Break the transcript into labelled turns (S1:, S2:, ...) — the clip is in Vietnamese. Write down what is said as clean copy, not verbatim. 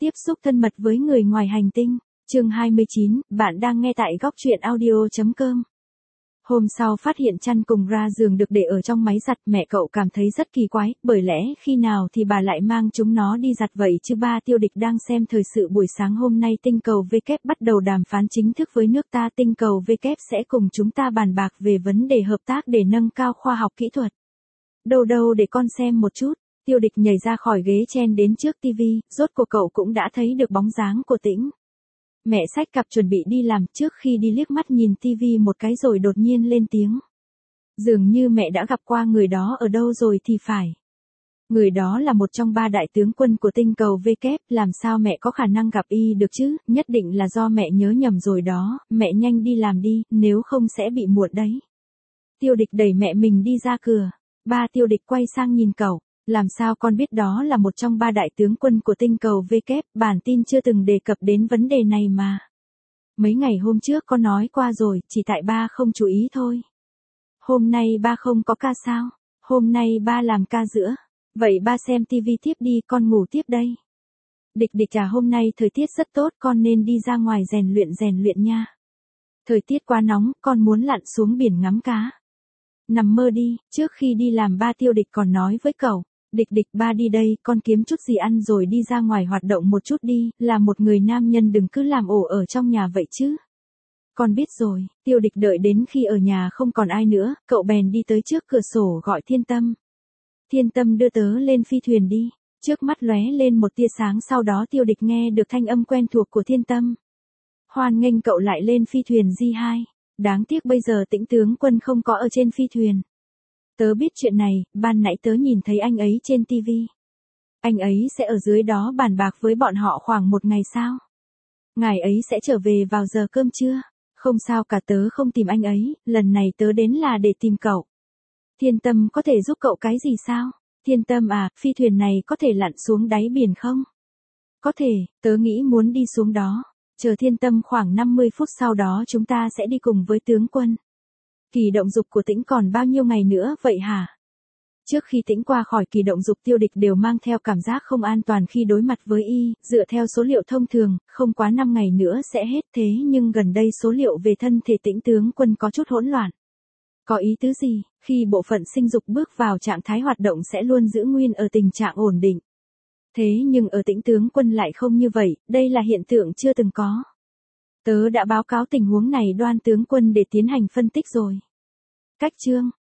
S1: Tiếp xúc thân mật với người ngoài hành tinh. Chương 29, bạn đang nghe tại góc truyện audio.com. Hôm sau phát hiện chăn cùng ra giường được để ở trong máy giặt, mẹ cậu cảm thấy rất kỳ quái, bởi lẽ khi nào thì bà lại mang chúng nó đi giặt vậy chứ. Ba Tiêu Địch đang xem thời sự buổi sáng hôm nay. Tinh cầu W bắt đầu đàm phán chính thức với nước ta. Tinh cầu W sẽ cùng chúng ta bàn bạc về vấn đề hợp tác để nâng cao khoa học kỹ thuật. Đâu để con xem một chút. Tiêu Địch nhảy ra khỏi ghế chen đến trước tivi, rốt cuộc cậu cũng đã thấy được bóng dáng của Tĩnh. Mẹ xách cặp chuẩn bị đi làm, trước khi đi liếc mắt nhìn tivi một cái rồi đột nhiên lên tiếng. Dường như mẹ đã gặp qua người đó ở đâu rồi thì phải. Người đó là một trong 3 đại tướng quân của tinh cầu W, làm sao mẹ có khả năng gặp y được chứ, nhất định là do mẹ nhớ nhầm rồi đó, mẹ nhanh đi làm đi, nếu không sẽ bị muộn đấy. Tiêu Địch đẩy mẹ mình đi ra cửa. Ba Tiêu Địch quay sang nhìn cậu. Làm sao con biết đó là một trong 3 đại tướng quân của tinh cầu W, bản tin chưa từng đề cập đến vấn đề này mà. Mấy ngày hôm trước con nói qua rồi, chỉ tại ba không chú ý thôi. Hôm nay ba không có ca sao? Hôm nay ba làm ca giữa. Vậy ba xem tivi tiếp đi, con ngủ tiếp đây. Địch à, hôm nay thời tiết rất tốt, con nên đi ra ngoài rèn luyện nha. Thời tiết quá nóng, con muốn lặn xuống biển ngắm cá. Nằm mơ đi, trước khi đi làm ba Tiêu Địch còn nói với cậu. Địch ba đi đây, con kiếm chút gì ăn rồi đi ra ngoài hoạt động một chút đi, là một người nam nhân đừng cứ làm ổ ở trong nhà vậy chứ. Con biết rồi. Tiêu Địch đợi đến khi ở nhà không còn ai nữa, cậu bèn đi tới trước cửa sổ gọi Thiên Tâm. Thiên Tâm đưa tớ lên phi thuyền đi. Trước mắt lóe lên một tia sáng, sau đó Tiêu Địch nghe được thanh âm quen thuộc của Thiên Tâm. Hoan nghênh cậu lại lên phi thuyền J2. Đáng tiếc bây giờ Tĩnh tướng quân không có ở trên phi thuyền. Tớ biết chuyện này, ban nãy tớ nhìn thấy anh ấy trên tivi. Anh ấy sẽ ở dưới đó bàn bạc với bọn họ khoảng một ngày sau. Ngài ấy sẽ trở về vào giờ cơm trưa. Không sao cả, tớ không tìm anh ấy, lần này tớ đến là để tìm cậu. Thiên Tâm có thể giúp cậu cái gì sao? Thiên Tâm à, phi thuyền này có thể lặn xuống đáy biển không? Có thể, tớ nghĩ muốn đi xuống đó. Chờ Thiên Tâm khoảng 50 phút sau đó chúng ta sẽ đi cùng với tướng quân. Kỳ động dục của Tĩnh còn bao nhiêu ngày nữa vậy hả? Trước khi Tĩnh qua khỏi kỳ động dục, Tiêu Địch đều mang theo cảm giác không an toàn khi đối mặt với y, dựa theo số liệu thông thường, không quá 5 ngày nữa sẽ hết, thế nhưng gần đây số liệu về thân thể Tĩnh tướng quân có chút hỗn loạn. Có ý tứ gì? Khi bộ phận sinh dục bước vào trạng thái hoạt động sẽ luôn giữ nguyên ở tình trạng ổn định. Thế nhưng ở Tĩnh tướng quân lại không như vậy, đây là hiện tượng chưa từng có. Tớ đã báo cáo tình huống này Đoan tướng quân để tiến hành phân tích rồi. Cách chương